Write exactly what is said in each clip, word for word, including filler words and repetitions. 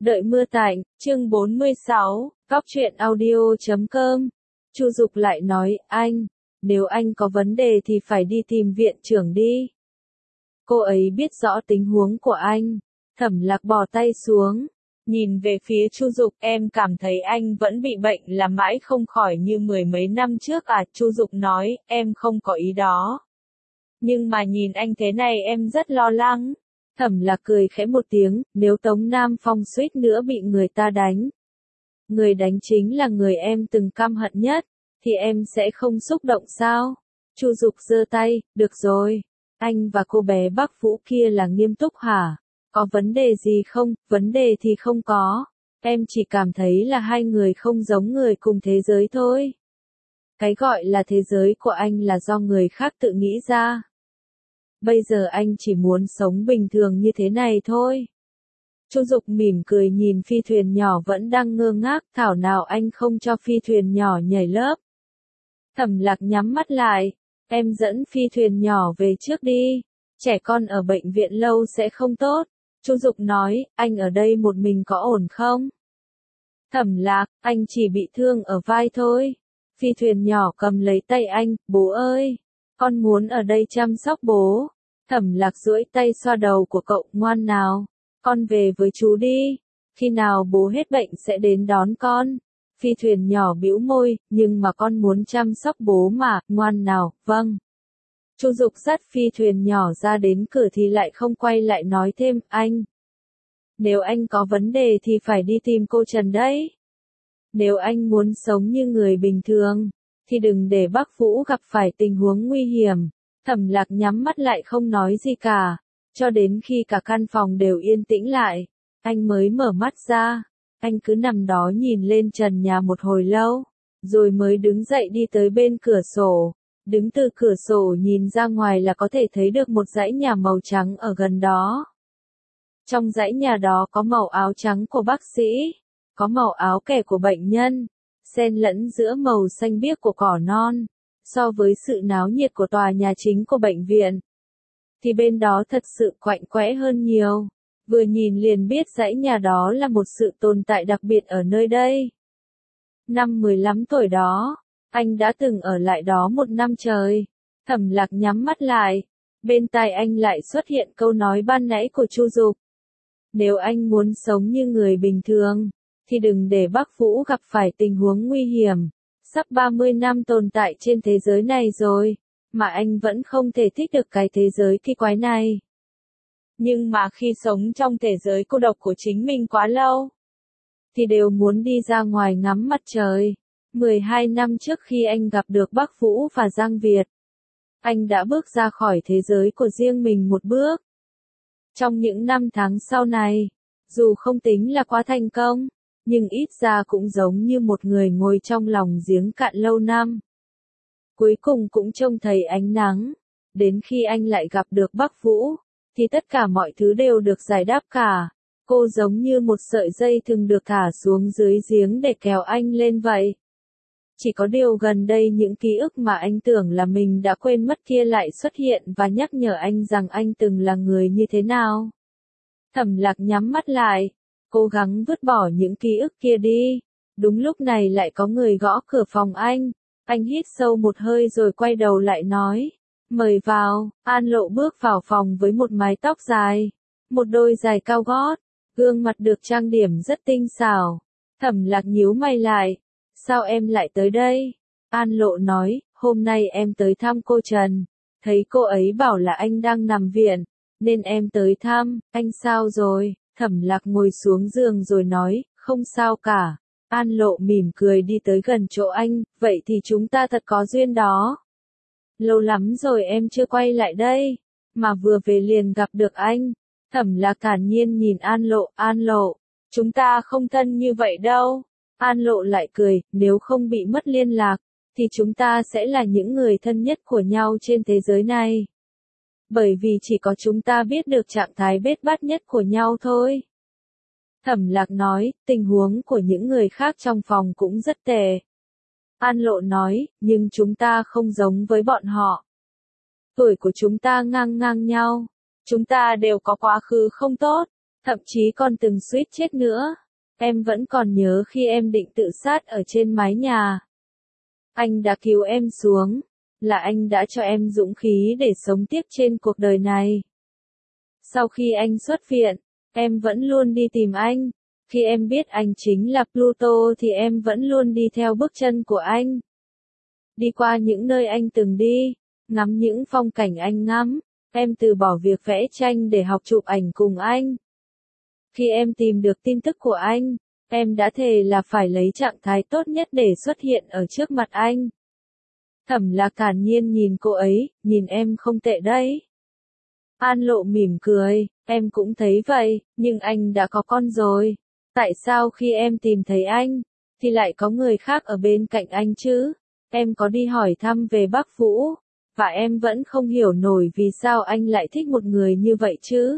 Đợi mưa tạnh, chương bốn mươi sáu, góc truyện audio chấm com. Chu Dục lại nói, anh, nếu anh có vấn đề thì phải đi tìm viện trưởng đi. Cô ấy biết rõ tình huống của anh. Thẩm Lạc bỏ tay xuống, nhìn về phía Chu Dục, em cảm thấy anh vẫn bị bệnh là mãi không khỏi như mười mấy năm trước à? Chu Dục nói, em không có ý đó. Nhưng mà nhìn anh thế này em rất lo lắng. Thẩm Lạc cười khẽ một tiếng, nếu Tống Nam Phong suýt nữa bị người ta đánh. Người đánh chính là người em từng căm hận nhất, thì em sẽ không xúc động sao? Chu Dục giơ tay, được rồi. Anh và cô bé Bắc Vũ kia là nghiêm túc hả? Có vấn đề gì không? Vấn đề thì không có. Em chỉ cảm thấy là hai người không giống người cùng thế giới thôi. Cái gọi là thế giới của anh là do người khác tự nghĩ ra. Bây giờ anh chỉ muốn sống bình thường như thế này thôi. Chu Dục mỉm cười nhìn phi thuyền nhỏ vẫn đang ngơ ngác, thảo nào anh không cho phi thuyền nhỏ nhảy lớp. Thẩm Lạc nhắm mắt lại, em dẫn phi thuyền nhỏ về trước đi, trẻ con ở bệnh viện lâu sẽ không tốt. Chu Dục nói, anh ở đây một mình có ổn không? Thẩm Lạc, anh chỉ bị thương ở vai thôi. Phi thuyền nhỏ cầm lấy tay anh, bố ơi, con muốn ở đây chăm sóc bố. Thẩm Lạc duỗi tay xoa đầu của cậu, ngoan nào, con về với chú đi, khi nào bố hết bệnh sẽ đến đón con. Phi thuyền nhỏ bĩu môi, nhưng mà con muốn chăm sóc bố mà, ngoan nào, vâng. Chu Dục dắt phi thuyền nhỏ ra đến cửa thì lại không quay lại nói thêm, anh. Nếu anh có vấn đề thì phải đi tìm cô Trần đấy. Nếu anh muốn sống như người bình thường, thì đừng để Bắc Vũ gặp phải tình huống nguy hiểm. Thẩm Lạc nhắm mắt lại không nói gì cả, cho đến khi cả căn phòng đều yên tĩnh lại, anh mới mở mắt ra. Anh cứ nằm đó nhìn lên trần nhà một hồi lâu, rồi mới đứng dậy đi tới bên cửa sổ. Đứng từ cửa sổ nhìn ra ngoài là có thể thấy được một dãy nhà màu trắng ở gần đó. Trong dãy nhà đó có màu áo trắng của bác sĩ, có màu áo kẻ của bệnh nhân, xen lẫn giữa màu xanh biếc của cỏ non. So với sự náo nhiệt của tòa nhà chính của bệnh viện, thì bên đó thật sự quạnh quẽ hơn nhiều. Vừa nhìn liền biết dãy nhà đó là một sự tồn tại đặc biệt ở nơi đây. Năm mười lăm tuổi đó, anh đã từng ở lại đó một năm trời. Thẩm Lạc nhắm mắt lại, bên tai anh lại xuất hiện câu nói ban nãy của Chu Dục. Nếu anh muốn sống như người bình thường, thì đừng để Bắc Vũ gặp phải tình huống nguy hiểm. Sắp ba mươi năm tồn tại trên thế giới này rồi, mà anh vẫn không thể thích được cái thế giới kỳ quái này. Nhưng mà khi sống trong thế giới cô độc của chính mình quá lâu, thì đều muốn đi ra ngoài ngắm mặt trời. mười hai năm trước khi anh gặp được Bắc Vũ và Giang Việt, anh đã bước ra khỏi thế giới của riêng mình một bước. Trong những năm tháng sau này, dù không tính là quá thành công, nhưng ít ra cũng giống như một người ngồi trong lòng giếng cạn lâu năm. Cuối cùng cũng trông thấy ánh nắng. Đến khi anh lại gặp được Bắc Vũ, thì tất cả mọi thứ đều được giải đáp cả. Cô giống như một sợi dây thường được thả xuống dưới giếng để kéo anh lên vậy. Chỉ có điều gần đây những ký ức mà anh tưởng là mình đã quên mất kia lại xuất hiện và nhắc nhở anh rằng anh từng là người như thế nào. Thẩm Lạc nhắm mắt lại, cố gắng vứt bỏ những ký ức kia đi. Đúng lúc này lại có người gõ cửa phòng anh. Anh hít sâu một hơi rồi quay đầu lại nói, mời vào. An Lộ bước vào phòng với một mái tóc dài, một đôi giày cao gót, gương mặt được trang điểm rất tinh xảo. Thẩm Lạc nhíu mày lại, sao em lại tới đây? An Lộ nói, hôm nay em tới thăm cô Trần, thấy cô ấy bảo là anh đang nằm viện, nên em tới thăm. Anh sao rồi? Thẩm Lạc ngồi xuống giường rồi nói, không sao cả. An Lộ mỉm cười đi tới gần chỗ anh, vậy thì chúng ta thật có duyên đó. Lâu lắm rồi em chưa quay lại đây, mà vừa về liền gặp được anh. Thẩm Lạc thản nhiên nhìn An Lộ, An Lộ, chúng ta không thân như vậy đâu. An Lộ lại cười, nếu không bị mất liên lạc, thì chúng ta sẽ là những người thân nhất của nhau trên thế giới này. Bởi vì chỉ có chúng ta biết được trạng thái bết bát nhất của nhau thôi. Thẩm Lạc nói, tình huống của những người khác trong phòng cũng rất tệ. An Lộ nói, nhưng chúng ta không giống với bọn họ. Tuổi của chúng ta ngang ngang nhau. Chúng ta đều có quá khứ không tốt. Thậm chí còn từng suýt chết nữa. Em vẫn còn nhớ khi em định tự sát ở trên mái nhà. Anh đã cứu em xuống, là anh đã cho em dũng khí để sống tiếp trên cuộc đời này. Sau khi anh xuất viện, em vẫn luôn đi tìm anh. Khi em biết anh chính là Pluto thì em vẫn luôn đi theo bước chân của anh. Đi qua những nơi anh từng đi, ngắm những phong cảnh anh ngắm, em từ bỏ việc vẽ tranh để học chụp ảnh cùng anh. Khi em tìm được tin tức của anh, em đã thề là phải lấy trạng thái tốt nhất để xuất hiện ở trước mặt anh. Thẩm Lạc thản nhiên nhìn cô ấy, nhìn em không tệ đấy. An Lộ mỉm cười, em cũng thấy vậy, nhưng anh đã có con rồi. Tại sao khi em tìm thấy anh, thì lại có người khác ở bên cạnh anh chứ? Em có đi hỏi thăm về bác Vũ, và em vẫn không hiểu nổi vì sao anh lại thích một người như vậy chứ?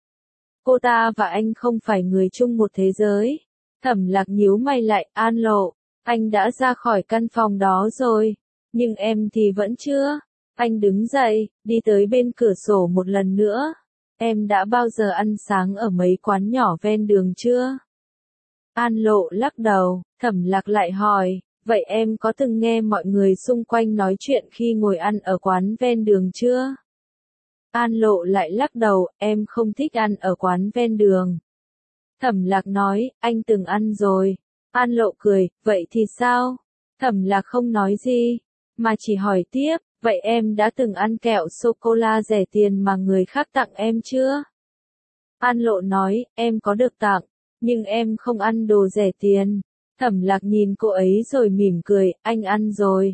Cô ta và anh không phải người chung một thế giới. Thẩm Lạc nhíu mày lại, An Lộ, anh đã ra khỏi căn phòng đó rồi, nhưng em thì vẫn chưa. Anh đứng dậy, đi tới bên cửa sổ một lần nữa. Em đã bao giờ ăn sáng ở mấy quán nhỏ ven đường chưa? An Lộ lắc đầu, Thẩm Lạc lại hỏi, vậy em có từng nghe mọi người xung quanh nói chuyện khi ngồi ăn ở quán ven đường chưa? An Lộ lại lắc đầu, em không thích ăn ở quán ven đường. Thẩm Lạc nói, anh từng ăn rồi. An Lộ cười, vậy thì sao? Thẩm Lạc không nói gì, mà chỉ hỏi tiếp, vậy em đã từng ăn kẹo sô-cô-la rẻ tiền mà người khác tặng em chưa? An Lộ nói, em có được tặng, nhưng em không ăn đồ rẻ tiền. Thẩm Lạc nhìn cô ấy rồi mỉm cười, anh ăn rồi.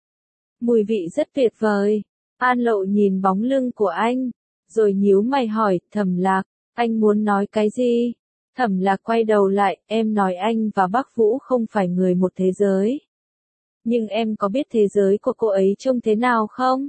Mùi vị rất tuyệt vời. An Lộ nhìn bóng lưng của anh, rồi nhíu mày hỏi, Thẩm Lạc, anh muốn nói cái gì? Thẩm Lạc quay đầu lại, em nói anh và bác Vũ không phải người một thế giới. Nhưng em có biết thế giới của cô ấy trông thế nào không?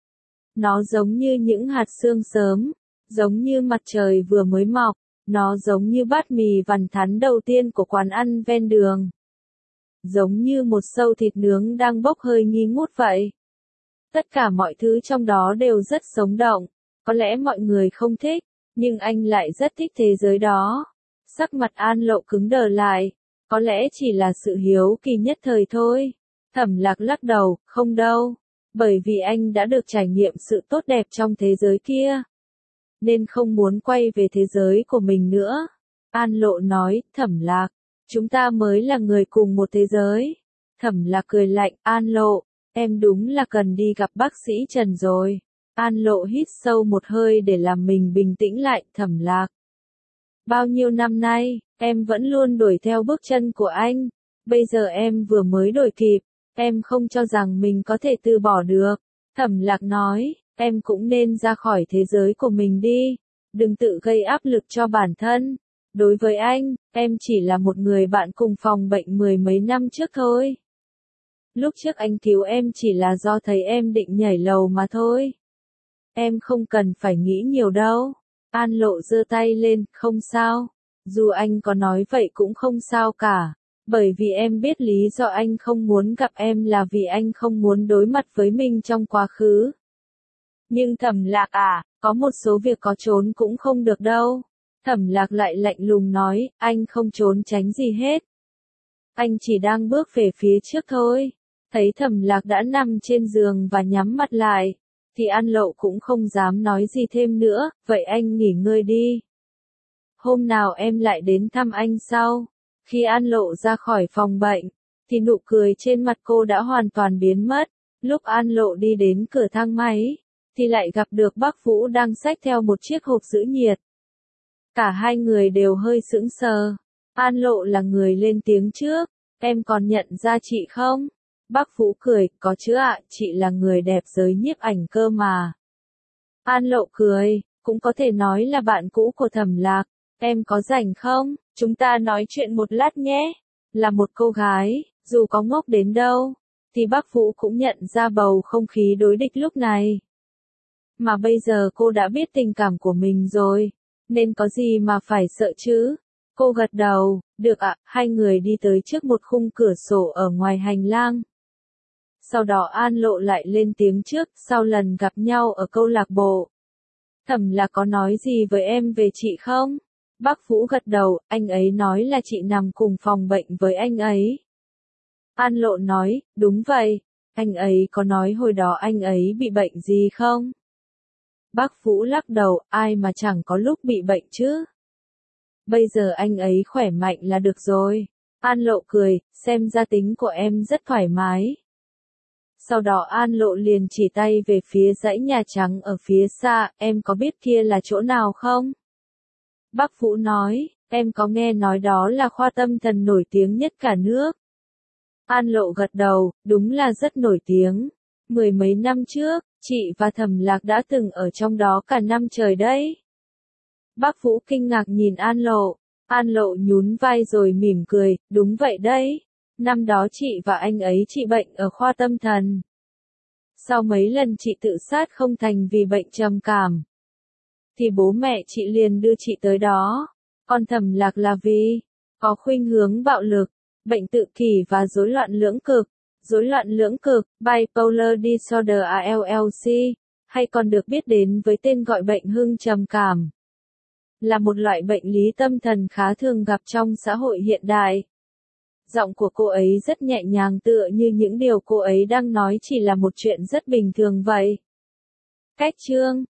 Nó giống như những hạt sương sớm, giống như mặt trời vừa mới mọc, nó giống như bát mì vằn thắn đầu tiên của quán ăn ven đường. Giống như một xâu thịt nướng đang bốc hơi nghi ngút vậy. Tất cả mọi thứ trong đó đều rất sống động, có lẽ mọi người không thích, nhưng anh lại rất thích thế giới đó. Sắc mặt An Lộ cứng đờ lại, có lẽ chỉ là sự hiếu kỳ nhất thời thôi. Thẩm Lạc lắc đầu, không đâu, bởi vì anh đã được trải nghiệm sự tốt đẹp trong thế giới kia, nên không muốn quay về thế giới của mình nữa. An Lộ nói, Thẩm Lạc, chúng ta mới là người cùng một thế giới. Thẩm Lạc cười lạnh, An Lộ, em đúng là cần đi gặp bác sĩ Trần rồi. An Lộ hít sâu một hơi để làm mình bình tĩnh lại, Thẩm Lạc. Bao nhiêu năm nay, em vẫn luôn đuổi theo bước chân của anh, bây giờ em vừa mới đuổi kịp, em không cho rằng mình có thể từ bỏ được. Thẩm Lạc nói, em cũng nên ra khỏi thế giới của mình đi, đừng tự gây áp lực cho bản thân. Đối với anh, em chỉ là một người bạn cùng phòng bệnh mười mấy năm trước thôi. Lúc trước anh cứu em chỉ là do thấy em định nhảy lầu mà thôi. Em không cần phải nghĩ nhiều đâu. An Lộ giơ tay lên, không sao. Dù anh có nói vậy cũng không sao cả. Bởi vì em biết lý do anh không muốn gặp em là vì anh không muốn đối mặt với mình trong quá khứ. Nhưng Thẩm Lạc à, có một số việc có trốn cũng không được đâu. Thẩm Lạc lại lạnh lùng nói, anh không trốn tránh gì hết. Anh chỉ đang bước về phía trước thôi. Thấy Thẩm Lạc đã nằm trên giường và nhắm mắt lại, thì An Lộ cũng không dám nói gì thêm nữa, vậy anh nghỉ ngơi đi. Hôm nào em lại đến thăm anh sau. Khi An Lộ ra khỏi phòng bệnh, thì nụ cười trên mặt cô đã hoàn toàn biến mất. Lúc An Lộ đi đến cửa thang máy, thì lại gặp được bác Vũ đang xách theo một chiếc hộp giữ nhiệt. Cả hai người đều hơi sững sờ. An Lộ là người lên tiếng trước, em còn nhận ra chị không? Bác Vũ cười, có chứ ạ, chị là người đẹp giới nhiếp ảnh cơ mà. An Lộ cười, cũng có thể nói là bạn cũ của Thẩm Lạc, em có rảnh không? Chúng ta nói chuyện một lát nhé. Là một cô gái, dù có ngốc đến đâu, thì bác Vũ cũng nhận ra bầu không khí đối địch lúc này. Mà bây giờ cô đã biết tình cảm của mình rồi, nên có gì mà phải sợ chứ? Cô gật đầu, được ạ, hai người đi tới trước một khung cửa sổ ở ngoài hành lang. Sau đó An Lộ lại lên tiếng trước, sau lần gặp nhau ở câu lạc bộ. Thẩm Lạc có nói gì với em về chị không? Bác Vũ gật đầu, anh ấy nói là chị nằm cùng phòng bệnh với anh ấy. An Lộ nói, đúng vậy, anh ấy có nói hồi đó anh ấy bị bệnh gì không? Bác Vũ lắc đầu, ai mà chẳng có lúc bị bệnh chứ. Bây giờ anh ấy khỏe mạnh là được rồi. An Lộ cười, xem ra tính của em rất thoải mái. Sau đó An Lộ liền chỉ tay về phía dãy Nhà Trắng ở phía xa, em có biết kia là chỗ nào không? Bác Vũ nói, em có nghe nói đó là khoa tâm thần nổi tiếng nhất cả nước. An Lộ gật đầu, đúng là rất nổi tiếng. Mười mấy năm trước, chị và Thẩm Lạc đã từng ở trong đó cả năm trời đấy. Bác Vũ kinh ngạc nhìn An Lộ. An Lộ nhún vai rồi mỉm cười, đúng vậy đấy. Năm đó chị và anh ấy trị bệnh ở khoa tâm thần. Sau mấy lần chị tự sát không thành vì bệnh trầm cảm, thì bố mẹ chị liền đưa chị tới đó. Còn Thẩm Lạc là vì có khuynh hướng bạo lực, bệnh tự kỷ và rối loạn lưỡng cực. Rối loạn lưỡng cực, bipolar disorder A L L C, hay còn được biết đến với tên gọi bệnh hưng trầm cảm, là một loại bệnh lý tâm thần khá thường gặp trong xã hội hiện đại. Giọng của cô ấy rất nhẹ nhàng, tựa như những điều cô ấy đang nói chỉ là một chuyện rất bình thường vậy. Cách chương